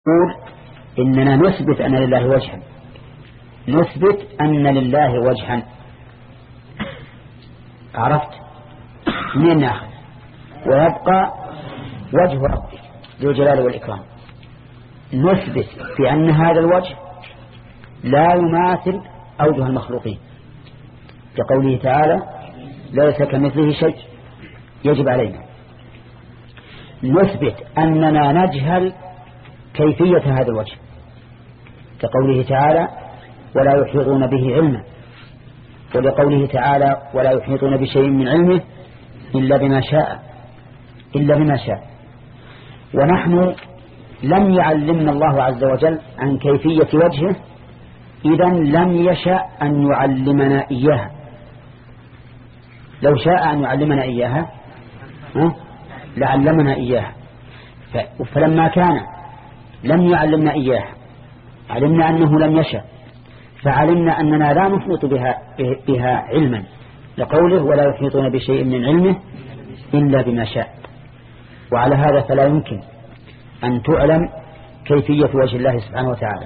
نقول إننا نثبت أن لله وجها، نثبت أن لله وجها. عرفت منين ناخذ؟ ويبقى وجه ربك ذو الجلال والإكرام. نثبت بأن هذا الوجه لا يماثل أوجه المخلوقين، كقوله تعالى ليس كمثله شيء. يجب علينا نثبت أننا نجهل كيفية هذا الوجه، كقوله تعالى ولا يحيطون به علما، ولقوله تعالى ولا يحيطون بشيء من علمه إلا بما شاء. ونحن لم يعلمنا الله عز وجل عن كيفية وجهه، إذن لم يشأ أن يعلمنا إياها. لو شاء أن يعلمنا إياها لعلمنا إياها، فلما كان لم يعلمنا إياها علمنا أنه لم يشأ، فعلمنا أننا لا نحيط بها علما، لقوله ولا يحيطون بشيء من علمه إلا بما شاء. وعلى هذا فلا يمكن أن تعلم كيفية وجه الله سبحانه وتعالى.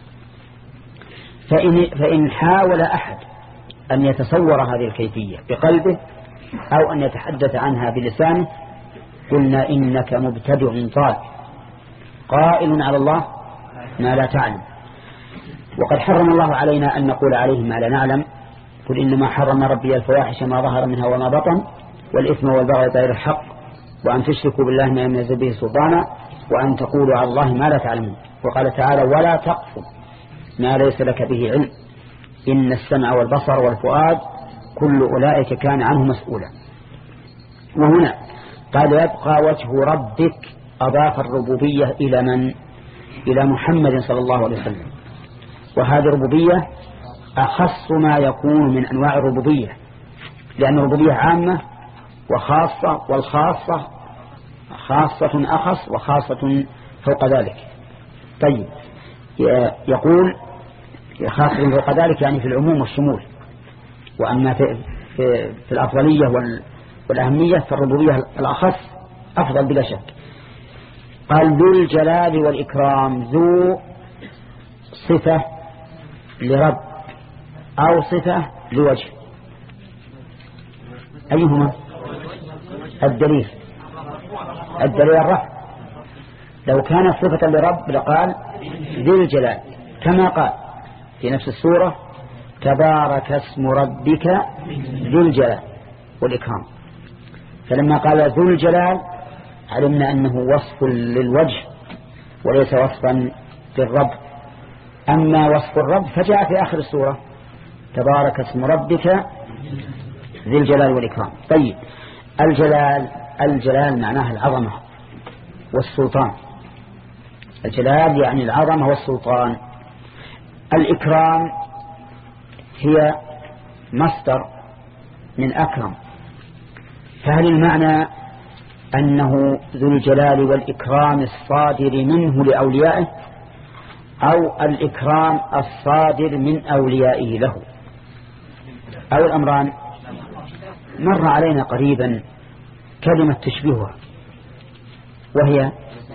فإن حاول أحد أن يتصور هذه الكيفية بقلبه أو أن يتحدث عنها بلسانه قلنا إنك مبتدع ضال قائل على الله ما لا تعلم. وقد حرم الله علينا أن نقول عليه ما لا نعلم. قل إنما حرم ربي الفواحش ما ظهر منها وما بطن والإثم والبغي بغير الحق وأن تشركوا بالله ما لم ينزل به سلطانا وأن تقولوا على الله ما لا تعلمون. وقال تعالى ولا تقف ما ليس لك به علم إن السمع والبصر والفؤاد كل أولئك كان عنه مسؤولا. وهنا قال يبقى وجه ربك، أضاف الربوبية إلى من؟ إلى محمد صلى الله عليه وسلم. وهذه الربوبية أخص ما يكون من أنواع الربوبية، لأن الربوبية عامة وخاصة، والخاصة خاصة أخص وخاصة فوق ذلك. طيب يقول خاصة فوق ذلك يعني في العموم والشمول. وأما في الأفضلية والأهمية فالربوبية الأخص أفضل بلا شك. قال ذو الجلال والإكرام، ذو صفة لرب أو صفة لوجه، أيهما؟ الدليل الرفع. لو كانت صفة لرب لقال ذو الجلال، كما قال في نفس السورة تبارك اسم ربك ذو الجلال والإكرام. فلما قال ذو الجلال علمنا أنه وصف للوجه وليس وصفا للرب. أما وصف الرب فجاء في آخر السورة تبارك اسم ربك ذي الجلال والإكرام. طيب الجلال معناها العظمة والسلطان. الجلال يعني العظمة والسلطان. الإكرام هي مصدر من أكرم. فهل المعنى أنه ذو الجلال والإكرام الصادر منه لأوليائه أو الإكرام الصادر من أوليائه له، أو الأمران؟ مر علينا قريبا كلمة تشبهها وهي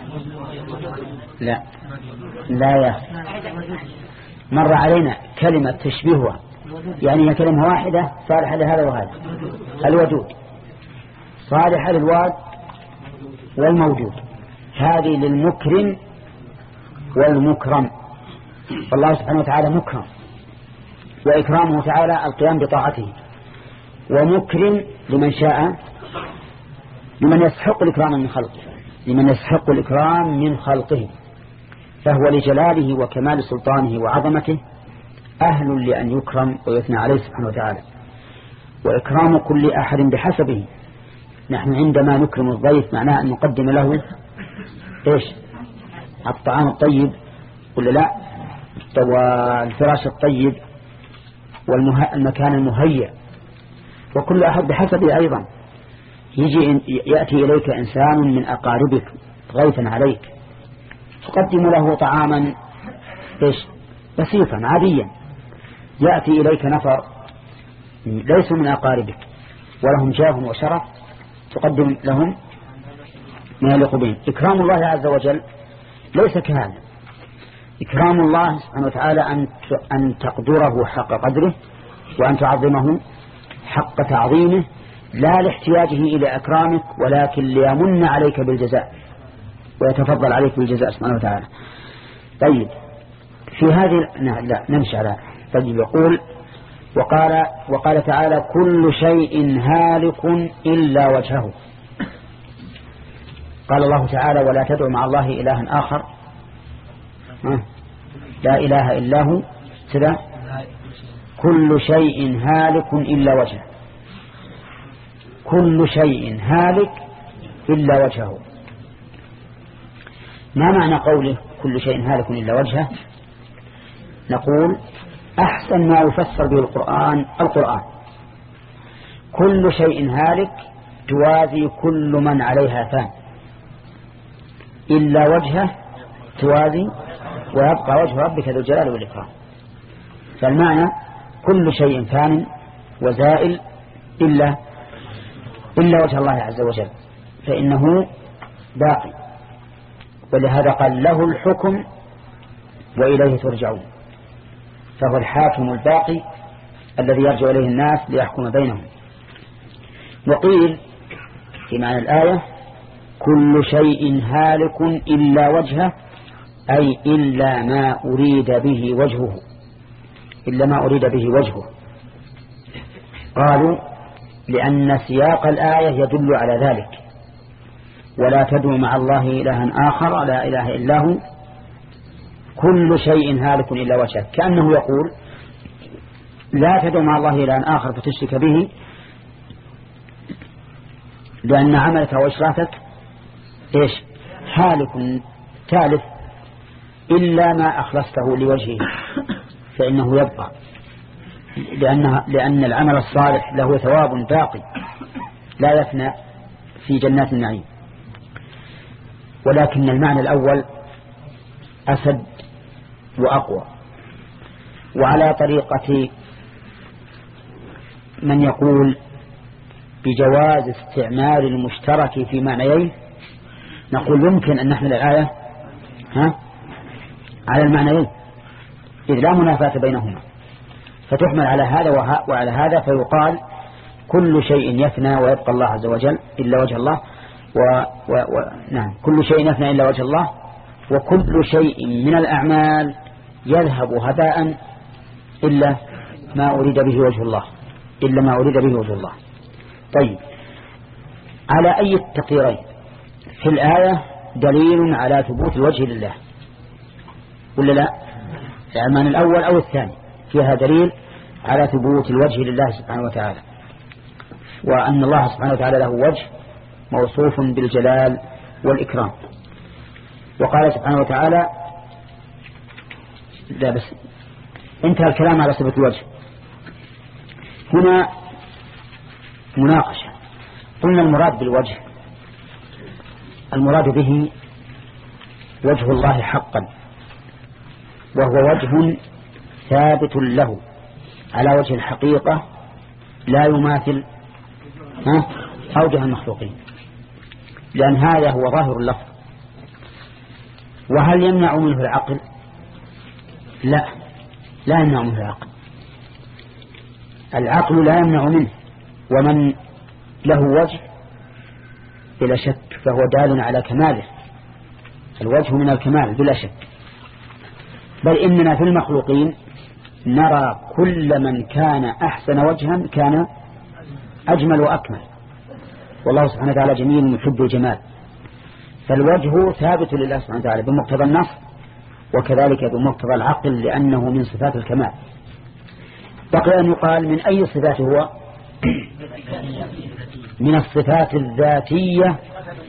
لا يا مر علينا كلمة تشبهها يعني هي كلمة واحدة صالحة لهذا وهذا. الودود صالحة للواد والموجود، هذه للمكرم والمكرم. فالله سبحانه وتعالى مكرم، وإكرامه تعالى القيام بطاعته، ومكرم لمن شاء، لمن يستحق الإكرام من خلقه، لمن يستحق الإكرام من خلقه. فهو لجلاله وكمال سلطانه وعظمته أهل لأن يكرم ويثنى عليه سبحانه وتعالى. وإكرام كل أحد بحسبه. نحن عندما نكرم الضيف معناه أن نقدم له إيش؟ الطعام الطيب ولا لا، والفراش الطيب والمكان المهيأ، وكل أحد بحسبه. أيضا يأتي إليك إنسان من أقاربك ضيفا عليك تقدم له طعاما إيش؟ بسيطا عاديا. يأتي إليك نفر ليسوا من أقاربك ولهم جاه وشرف تقدم لهم ما يليق بهم. إكرام الله عز وجل ليس كهذا، إكرام الله سبحانه وتعالى أن تقدره حق قدره وأن تعظمه حق تعظيمه، لا لاحتياجه إلى أكرامك ولكن ليمن عليك بالجزاء ويتفضل عليك بالجزاء سبحانه وتعالى. طيب في هذه لا نمشي على طيب. يقول وقال تعالى كل شيء هالك إلا وجهه. قال الله تعالى ولا تدعو مع الله إلها آخر لا إله إلا هو كذا كل شيء هالك إلا وجهه. كل شيء هالك إلا وجهه، ما معنى قوله كل شيء هالك إلا وجهه؟ نقول أحسن ما يفسر به القرآن كل شيء هالك توازي كل من عليها فان، إلا وجهه توازي ويبقى وجه ربك ذو الجلال والإكرام. فالمعنى كل شيء فان وزائل إلا وجه الله عز وجل، فإنه باقي. ولهذا قال له الحكم وإليه ترجعون، فهو الحاكم الباقي الذي يرجع إليه الناس ليحكم بينهم. وقيل في معنى الآية كل شيء هالك إلا وجهه، أي إلا ما أريد به وجهه، إلا ما أريد به وجهه. قالوا لأن سياق الآية يدل على ذلك، ولا تدعو مع الله إلها آخر لا إله إلا هو كل شيء هالك إلا وجهه، كأنه يقول لا تدعو مع الله إلها آخر فتشرك به، لأن عملك وإشراكك إيش هالك تالف، إلا ما أخلصته لوجهه فإنه يبقى، لأن العمل الصالح له ثواب باقي لا يفنى في جنات النعيم. ولكن المعنى الأول أسد وأقوى. وعلى طريقة من يقول بجواز استعمال المشترك في معنيين، نقول يمكن أن نحمل الآية على المعنيين إذ لا منافاة بينهما، فتحمل على هذا وعلى هذا، فيقال كل شيء يفنى ويبقى الله عز وجل إلا وجه الله نعم كل شيء يفنى إلا وجه الله، وكل شيء من الأعمال يذهب هباء إلا ما أريد به وجه الله، إلا ما أريد به وجه الله. طيب على أي التقديرين في الآية دليل على ثبوت الوجه لله ولا لا؟ العنوان الأول أو الثاني فيها دليل على ثبوت الوجه لله سبحانه وتعالى، وأن الله سبحانه وتعالى له وجه موصوف بالجلال والإكرام. وقال سبحانه وتعالى لا بس انتهى الكلام على صفة الوجه. هنا مناقشة. قلنا المراد بالوجه المراد به وجه الله حقا، وهو وجه ثابت له على وجه الحقيقة لا يماثل أوجه المخلوقين، لأن هذا هو ظاهر اللفظ. وهل يمنع منه العقل؟ لا يمنع منه العقل، العقل لا يمنع منه، ومن له وجه بلا شك فهو دال على كماله، الوجه من الكمال بلا شك. بل إننا في المخلوقين نرى كل من كان أحسن وجها كان أجمل وأكمل، والله سبحانه وتعالى جميل محب الجمال، فالوجه ثابت لله سبحانه وتعالى بمقتضى النص، وكذلك بمقتضى العقل لأنه من صفات الكمال. بقي أن يقال من أي صفات هو؟ من الصفات الذاتية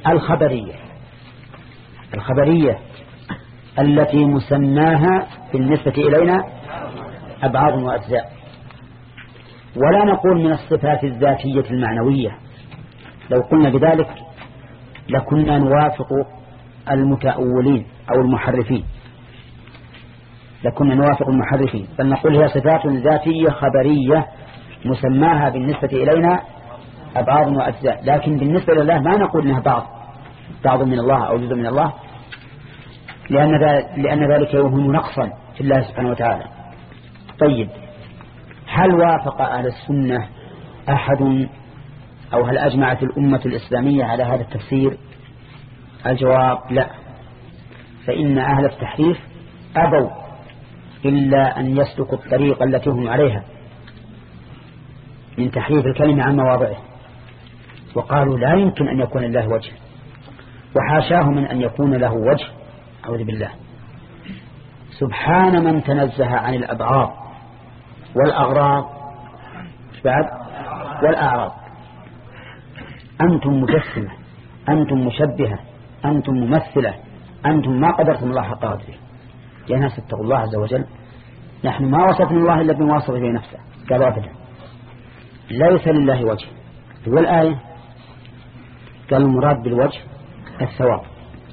الخبرية التي مسماها بالنسبة إلينا أبعاض وأجزاء، ولا نقول من الصفات الذاتية المعنوية. لو قلنا بذلك لكنا نوافق المتأولين أو المحرفين، بل نقول هي صفات ذاتية خبرية مسماها بالنسبة إلينا أبعاض وأجزاء، لكن بالنسبة لله ما نقول إنها بعض من الله أو جزء من الله، لأن ذلك يوهم نقصا في الله سبحانه وتعالى. طيب، هل وافق أهل السنة أحد أو هل أجمعت الأمة الإسلامية على هذا التفسير؟ الجواب لا، فإن أهل التحريف أبوا إلا أن يسلكوا الطريقة التي هم عليها من تحريف الكلمة عن مواضعه، وقالوا لا يمكن أن يكون الله وجه، وحاشاه من أن يكون له وجه، أعوذ بالله. سبحان من تنزه عن الأبعاد والأغراض والأعراض. أنتم مجسمة، أنتم مشبهة، أنتم ممثلة، أنتم ما قدرتم الله حق قدره. يا ناس اتقوا الله عز وجل، نحن ما وصفنا الله إلا بما وصف به نفسه. قالوا أبدا ليس لله وجه. والآية قال المراد بالوجه الثواب،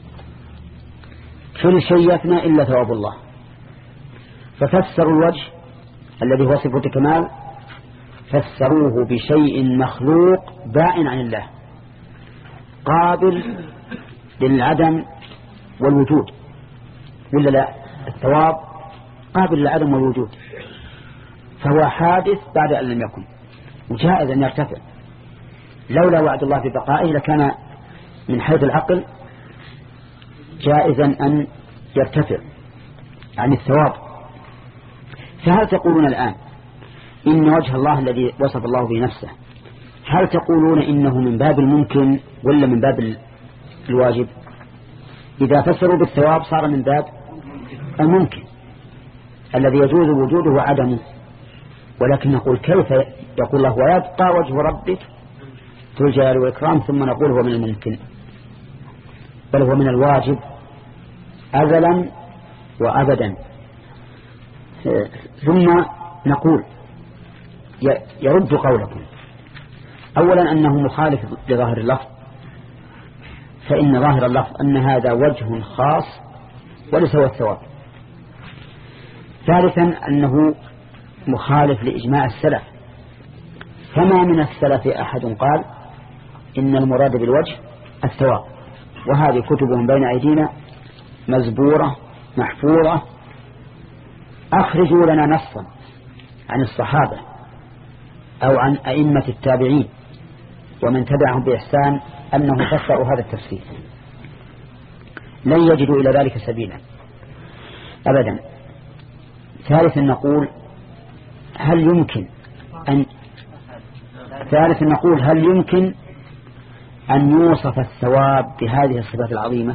كل شيء يفنى إلا ثواب الله. ففسروا الوجه الذي هو صفة كمال، فسروه بشيء مخلوق بائن عن الله، قابل للعدم والوجود، ولا لا؟ الثواب قابل للعدم والوجود، فهو حادث بعد أن لم يكن، وجائز أن يرتفع. لولا وعد الله ببقائه لكان من حيث العقل جائزا أن يرتفع عن الثواب. فهل تقولون الآن إن وجه الله الذي وصف الله به نفسه، هل تقولون إنه من باب الممكن ولا من باب الواجب؟ إذا فسروا بالثواب صار من باب الممكن الذي يجوز وجوده وعدمه. ولكن نقول كيف يقول الله ويبقى وجه ربك ذو الجلال والإكرام، ثم نقول هو من الممكن؟ بل هو من الواجب أزلا وأبدا. ثم نقول يرد قولكم أولا أنه مخالف لظاهر اللفظ، فإن ظاهر اللفظ أن هذا وجه خاص وليس هو الثواب. ثالثا أنه مخالف لإجماع السلف، فما من السلف أحد قال إن المراد بالوجه الثواب، وهذه كتبهم بين أيدينا مزبورة محفورة. أخرجوا لنا نصا عن الصحابة أو عن أئمة التابعين ومن تبعهم بإحسان أنه فسروا هذا التفسير، لن يجدوا إلى ذلك سبيلا أبدا. ثالثا نقول هل يمكن أن يوصف الثواب بهذه الصفات العظيمة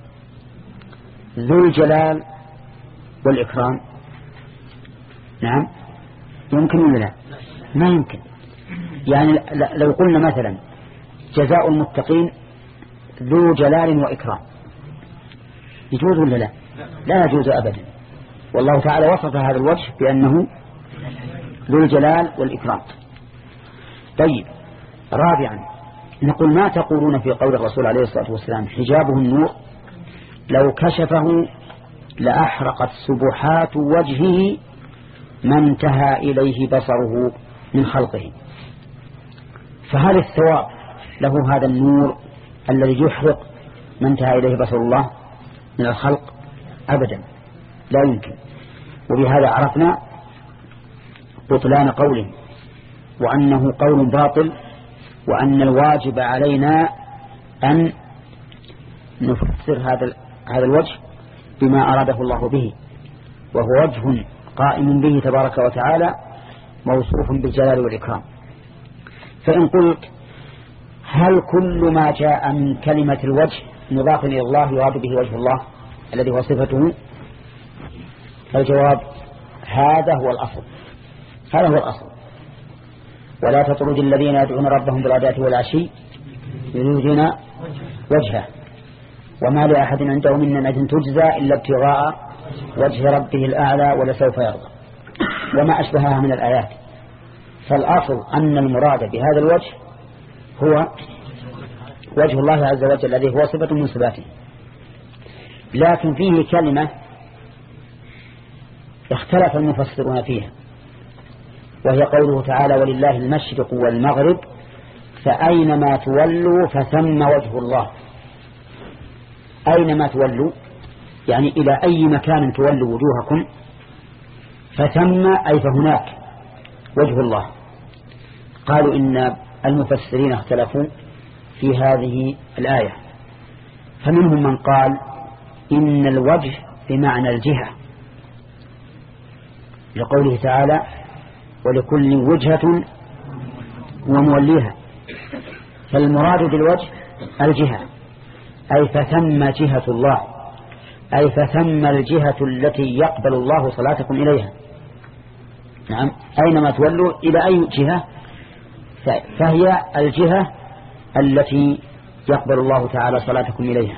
ذو الجلال والإكرام؟ نعم يمكن ولا لا؟ ما يمكن. يعني لو قلنا مثلا جزاء المتقين ذو جلال وإكرام، يجوز ولا لا؟ لا يجوز أبدا. والله تعالى وصف هذا الوجه بأنه ذو الجلال والإكرام. طيب، رابعا نقول ما تقولون في قول الرسول عليه الصلاة والسلام حجابه النور لو كشفه لأحرقت سبحات وجهه ما انتهى إليه بصره من خلقه. فهل الثواب له هذا النور الذي يحرق ما انتهى إليه بصر الله من الخلق؟ أبدا لا يمكن. وبهذا عرفنا بطلان قوله، وأنه قول باطل، وأن الواجب علينا أن نفسر هذا الوجه بما أراده الله به، وهو وجه قائم به تبارك وتعالى موصوف بالجلال والإكرام. فإن قلت هل كل ما جاء من كلمة الوجه مضاف إلى الله يراد به وجه الله الذي هو صفته؟ الجواب هذا هو الأصل، هذا هو الأصل. ولا تطرد الذين يدعون ربهم بالغداة والعشي يريدون وجهه وما لأحد عنده من نعمة تجزى إلا ابتغاء وجه ربه الأعلى ولسوف يرضى وما أشبهها من الآيات. فالأصل أن المراد بهذا الوجه هو وجه الله عز وجل الذي هو صفة من صفاته. لكن فيه كلمة اختلف المفسرون فيها، وهي قوله تعالى ولله المشرق والمغرب فأينما تولوا فثم وجه الله. أينما تولوا يعني إلى أي مكان تولوا وجوهكم فثم أي فهناك وجه الله. قالوا إن المفسرين اختلفوا في هذه الآية، فمنهم من قال إن الوجه بمعنى الجهة لقوله تعالى ولكل وجهة وموليها، فالمراد بالوجه الجهة، أي فثم جهة الله، أي فثم الجهة التي يقبل الله صلاتكم إليها. نعم، أينما تولوا إلى أي جهة فهي الجهة التي يقبل الله تعالى صلاتكم إليها.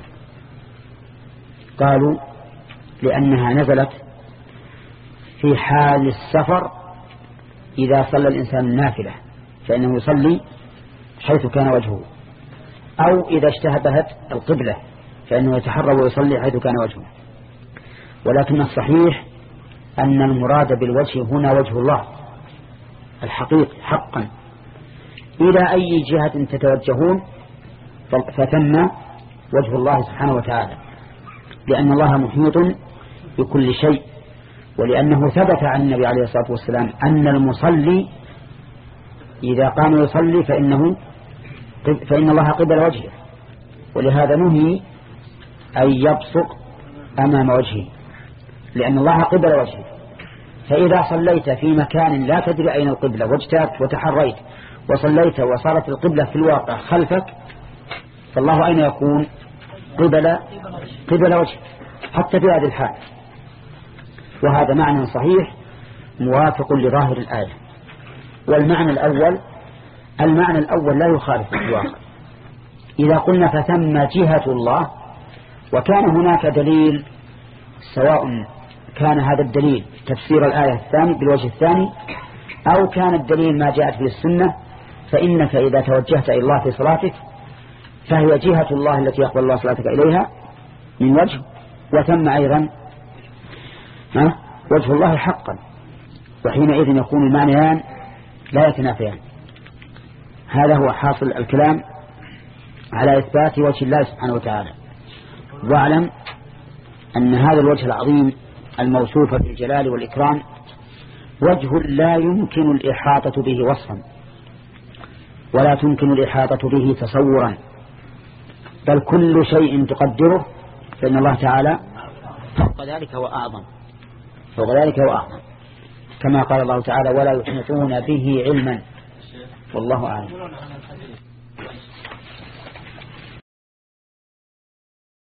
قالوا لأنها نزلت في حال السفر إذا صلى الإنسان النافلة فإنه يصلي حيث كان وجهه، أو إذا اشتهبت القبلة فإنه يتحرى ويصلي حيث كان وجهه. ولكن الصحيح أن المراد بالوجه هنا وجه الله الحقيقي حقا، إلى أي جهة تتوجهون فثم وجه الله سبحانه وتعالى، لأن الله محيط بكل شيء، ولأنه ثبت عن النبي عليه الصلاة والسلام أن المصلي إذا قام يصلي فإن الله قبل وجهه، ولهذا نهي أن يبصق أمام وجهه لأن الله قبل وجهه. فإذا صليت في مكان لا تدري أين القبلة واجتهدت وتحريت وصليت وصارت القبلة في الواقع خلفك، فالله أين يكون؟ قبل وجهه حتى في هذه الحال. وهذا معنى صحيح موافق لظاهر الآية. والمعنى الأول لا يخالف الواقع. إذا قلنا فثم جهة الله وكان هناك دليل، سواء كان هذا الدليل تفسير الآية الثاني بالوجه الثاني أو كان الدليل ما جاءت به السنة، فإنك إذا توجهت إلى الله في صلاتك فهي جهة الله التي يقبل الله صلاتك إليها من وجه، وثم أيضا وجه الله حقا، وحينئذ يكون المعنيان لا يتنافيان. هذا هو حاصل الكلام على إثبات وجه الله سبحانه وتعالى. واعلم أن هذا الوجه العظيم الموصوف بالجلال والإكرام وجه لا يمكن الإحاطة به وصفا ولا تمكن الإحاطة به تصورا، بل كل شيء تقدره فإن الله تعالى فوق ذلك وأعظم، كما قال الله تعالى ولا يحيطون به علما. والله أعلم.